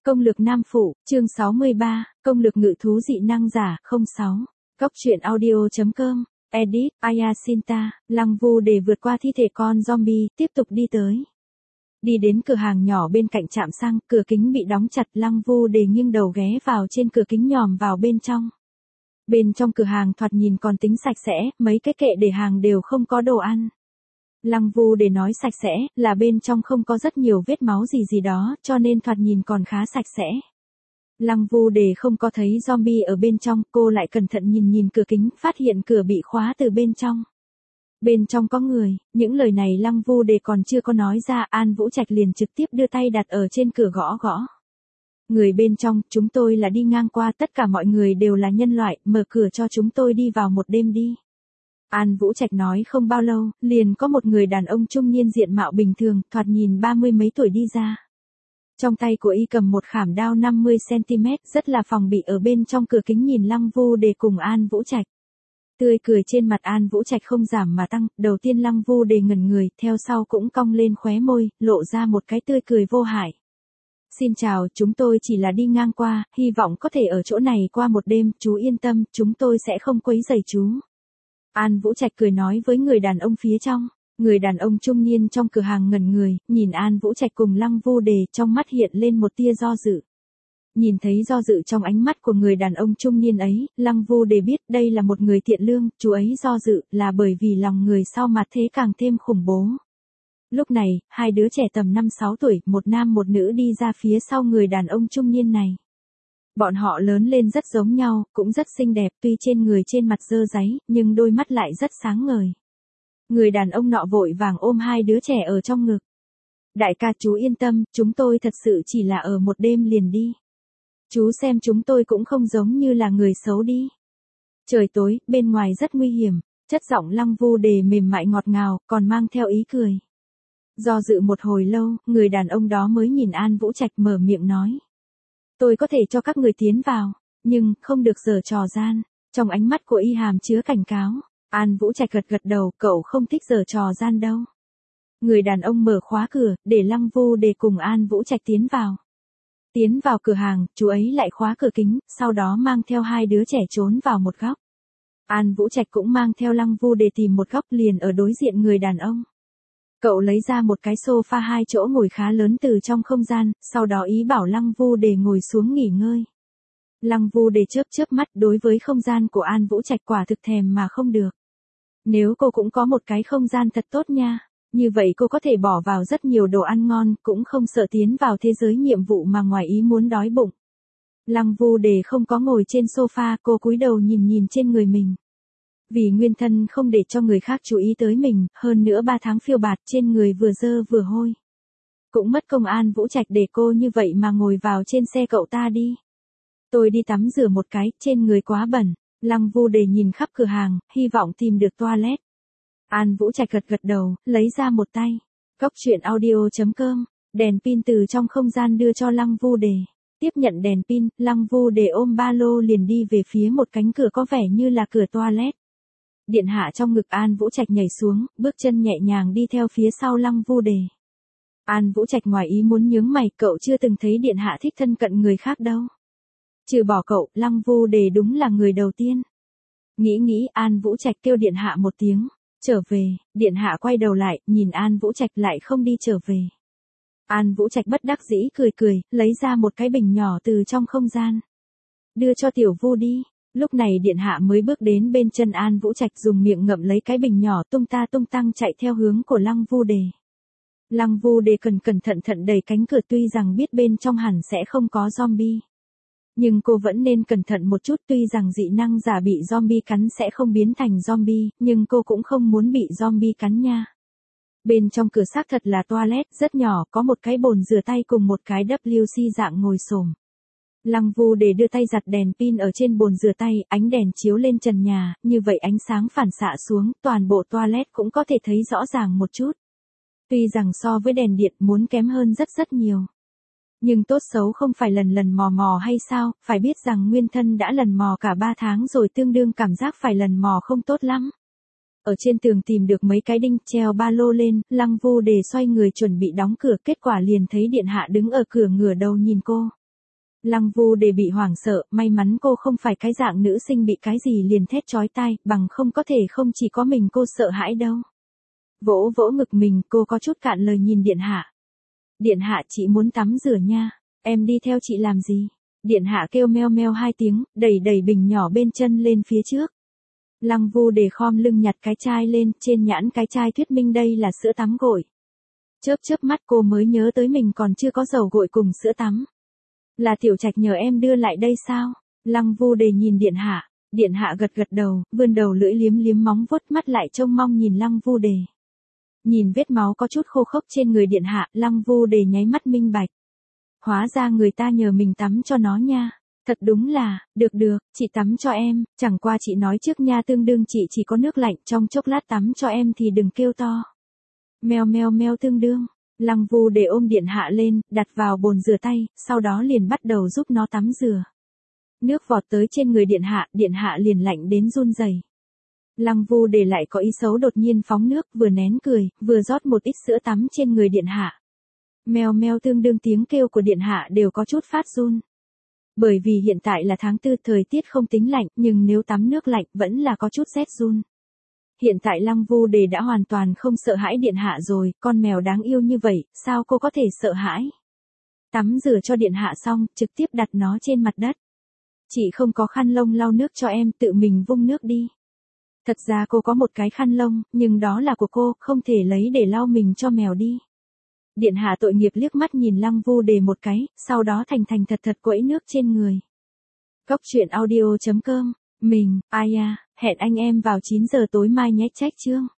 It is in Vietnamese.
Công lược nam phụ, chương 63, công lược ngự thú dị năng giả, 06. Góc truyện audio.com, edit, Ayasinta, Lăng Vu để vượt qua thi thể con zombie, tiếp tục đi tới. Đi đến cửa hàng nhỏ bên cạnh trạm xăng, cửa kính bị đóng chặt, Lăng Vu để nghiêng đầu ghé vào trên cửa kính nhòm vào bên trong. Bên trong cửa hàng thoạt nhìn còn tính sạch sẽ, mấy cái kệ để hàng đều không có đồ ăn. Lăng Vu để nói sạch sẽ, là bên trong không có rất nhiều vết máu gì đó, cho nên thoạt nhìn còn khá sạch sẽ. Lăng Vu để không có thấy zombie ở bên trong, cô lại cẩn thận nhìn cửa kính, phát hiện cửa bị khóa từ bên trong. Bên trong có người, những lời này Lăng Vu để còn chưa có nói ra, An Vũ Trạch liền trực tiếp đưa tay đặt ở trên cửa gõ. Người bên trong, chúng tôi là đi ngang qua, tất cả mọi người đều là nhân loại, mở cửa cho chúng tôi đi vào một đêm đi. An Vũ Trạch nói không bao lâu, liền có một người đàn ông trung niên diện mạo bình thường, thoạt nhìn 30 mấy tuổi đi ra. Trong tay của y cầm một khảm đao 50cm, rất là phòng bị ở bên trong cửa kính nhìn Lăng Vu để cùng An Vũ Trạch. Tươi cười trên mặt An Vũ Trạch không giảm mà tăng, đầu tiên Lăng Vu để ngẩn người, theo sau cũng cong lên khóe môi, lộ ra một cái tươi cười vô hại. Xin chào, chúng tôi chỉ là đi ngang qua, hy vọng có thể ở chỗ này qua một đêm, chú yên tâm, chúng tôi sẽ không quấy rầy chú. An Vũ Trạch cười nói với người đàn ông phía trong. Người đàn ông trung niên trong cửa hàng ngẩn người, nhìn An Vũ Trạch cùng Lăng Vu để, trong mắt hiện lên một tia do dự. Nhìn thấy do dự trong ánh mắt của người đàn ông trung niên ấy, Lăng Vu để biết đây là một người thiện lương, chú ấy do dự là bởi vì lòng người sau mặt thế càng thêm khủng bố. Lúc này, hai đứa trẻ tầm 5-6 tuổi, một nam một nữ đi ra phía sau người đàn ông trung niên này. Bọn họ lớn lên rất giống nhau, cũng rất xinh đẹp, tuy trên người trên mặt dơ dáy, nhưng đôi mắt lại rất sáng ngời. Người đàn ông nọ vội vàng ôm hai đứa trẻ ở trong ngực. Đại ca chú yên tâm, chúng tôi thật sự chỉ là ở một đêm liền đi. Chú xem chúng tôi cũng không giống như là người xấu đi. Trời tối, bên ngoài rất nguy hiểm, chất giọng Lăng Vu để mềm mại ngọt ngào, còn mang theo ý cười. Do dự một hồi lâu, người đàn ông đó mới nhìn An Vũ Trạch mở miệng nói. Tôi có thể cho các người tiến vào, nhưng không được giở trò gian. Trong ánh mắt của y hàm chứa cảnh cáo. An Vũ Trạch gật đầu, cậu không thích giở trò gian đâu. Người đàn ông mở khóa cửa, để Lăng Vu để cùng An Vũ Trạch tiến vào. Tiến vào cửa hàng, chú ấy lại khóa cửa kính, sau đó mang theo hai đứa trẻ trốn vào một góc. An Vũ Trạch cũng mang theo Lăng Vu để tìm một góc liền ở đối diện người đàn ông. Cậu lấy ra một cái sofa 2 chỗ ngồi khá lớn từ trong không gian, sau đó ý bảo Lăng Vu để ngồi xuống nghỉ ngơi. Lăng Vu để chớp mắt, đối với không gian của An Vũ Trạch quả thực thèm mà không được. Nếu cô cũng có một cái không gian thật tốt nha, như vậy cô có thể bỏ vào rất nhiều đồ ăn ngon, cũng không sợ tiến vào thế giới nhiệm vụ mà ngoài ý muốn đói bụng. Lăng Vu để không có ngồi trên sofa, cô cúi đầu nhìn trên người mình. Vì nguyên thân không để cho người khác chú ý tới mình, hơn nữa 3 tháng phiêu bạt trên người vừa dơ vừa hôi. Cũng mất công An Vũ Trạch để cô như vậy mà ngồi vào trên xe cậu ta đi. Tôi đi tắm rửa một cái, trên người quá bẩn. Lăng Vu để nhìn khắp cửa hàng, hy vọng tìm được toilet. An Vũ Trạch gật đầu, lấy ra một tay. Góc truyện audio.com, đèn pin từ trong không gian đưa cho Lăng Vu để. Tiếp nhận đèn pin, Lăng Vu để ôm ba lô liền đi về phía một cánh cửa có vẻ như là cửa toilet. Điện hạ trong ngực An Vũ Trạch nhảy xuống, bước chân nhẹ nhàng đi theo phía sau Lăng Vu để. An Vũ Trạch ngoài ý muốn nhướng mày, cậu chưa từng thấy điện hạ thích thân cận người khác đâu. Trừ bỏ cậu, Lăng Vu để đúng là người đầu tiên. Nghĩ An Vũ Trạch kêu điện hạ một tiếng, trở về, điện hạ quay đầu lại, nhìn An Vũ Trạch lại không đi trở về. An Vũ Trạch bất đắc dĩ cười, lấy ra một cái bình nhỏ từ trong không gian. Đưa cho Tiểu Vu đi. Lúc này điện hạ mới bước đến bên chân An Vũ Trạch dùng miệng ngậm lấy cái bình nhỏ tung tăng chạy theo hướng của Lăng Vu để. Lăng Vu để cẩn thận đẩy cánh cửa tuy rằng biết bên trong hẳn sẽ không có zombie. Nhưng cô vẫn nên cẩn thận một chút tuy rằng dị năng giả bị zombie cắn sẽ không biến thành zombie, nhưng cô cũng không muốn bị zombie cắn nha. Bên trong cửa xác thật là toilet, rất nhỏ, có một cái bồn rửa tay cùng một cái WC dạng ngồi xổm. Lăng Vu để đưa tay giặt đèn pin ở trên bồn rửa tay, ánh đèn chiếu lên trần nhà, như vậy ánh sáng phản xạ xuống, toàn bộ toilet cũng có thể thấy rõ ràng một chút. Tuy rằng so với đèn điện muốn kém hơn rất nhiều. Nhưng tốt xấu không phải lần mò hay sao, phải biết rằng nguyên thân đã lần mò cả 3 tháng rồi tương đương cảm giác phải lần mò không tốt lắm. Ở trên tường tìm được mấy cái đinh, treo ba lô lên, Lăng Vu để xoay người chuẩn bị đóng cửa, kết quả liền thấy điện hạ đứng ở cửa ngửa đầu nhìn cô. Lăng Vu Đề bị hoảng sợ, may mắn cô không phải cái dạng nữ sinh bị cái gì liền thét chói tai, bằng không có thể không chỉ có mình cô sợ hãi đâu. Vỗ vỗ ngực mình, cô có chút cạn lời nhìn Điện Hạ. Điện Hạ, chị muốn tắm rửa nha, em đi theo chị làm gì? Điện Hạ kêu meo meo 2 tiếng, đẩy đẩy bình nhỏ bên chân lên phía trước. Lăng Vu Đề khom lưng nhặt cái chai lên, trên nhãn cái chai thuyết minh đây là sữa tắm gội. Chớp chớp mắt cô mới nhớ tới mình còn chưa có dầu gội cùng sữa tắm. Là Tiểu Trạch nhờ em đưa lại đây sao? Lăng Vu Đề nhìn Điện Hạ. Điện Hạ gật gật đầu, vươn đầu lưỡi liếm liếm móng vuốt, mắt lại trông mong nhìn Lăng Vu Đề. Nhìn vết máu có chút khô khốc trên người Điện Hạ, Lăng Vu Đề nháy mắt minh bạch. Hóa ra người ta nhờ mình tắm cho nó nha. Thật đúng là, được, chị tắm cho em, chẳng qua chị nói trước nha, tương đương chị chỉ có nước lạnh, trong chốc lát tắm cho em thì đừng kêu to. Meo meo meo tương đương. Lăng Vu Đề ôm Điện Hạ lên, đặt vào bồn rửa tay, sau đó liền bắt đầu giúp nó tắm rửa. Nước vọt tới trên người Điện Hạ liền lạnh đến run rẩy. Lăng Vu Đề lại có ý xấu đột nhiên phóng nước, vừa nén cười, vừa rót một ít sữa tắm trên người Điện Hạ. Meo meo tương đương tiếng kêu của Điện Hạ đều có chút phát run. Bởi vì hiện tại là tháng 4, thời tiết không tính lạnh, nhưng nếu tắm nước lạnh vẫn là có chút rét run. Hiện tại Lăng Vu Đề đã hoàn toàn không sợ hãi Điện Hạ rồi, con mèo đáng yêu như vậy, sao cô có thể sợ hãi? Tắm rửa cho Điện Hạ xong, trực tiếp đặt nó trên mặt đất. Chị không có khăn lông lau nước cho em, tự mình vung nước đi. Thật ra cô có một cái khăn lông, nhưng đó là của cô, không thể lấy để lau mình cho mèo đi. Điện Hạ tội nghiệp liếc mắt nhìn Lăng Vu Đề một cái, sau đó thành thật quẫy nước trên người. Cóc truyện audio.com, mình, Aya, hẹn anh em vào 9 giờ tối mai nhé, trách chương.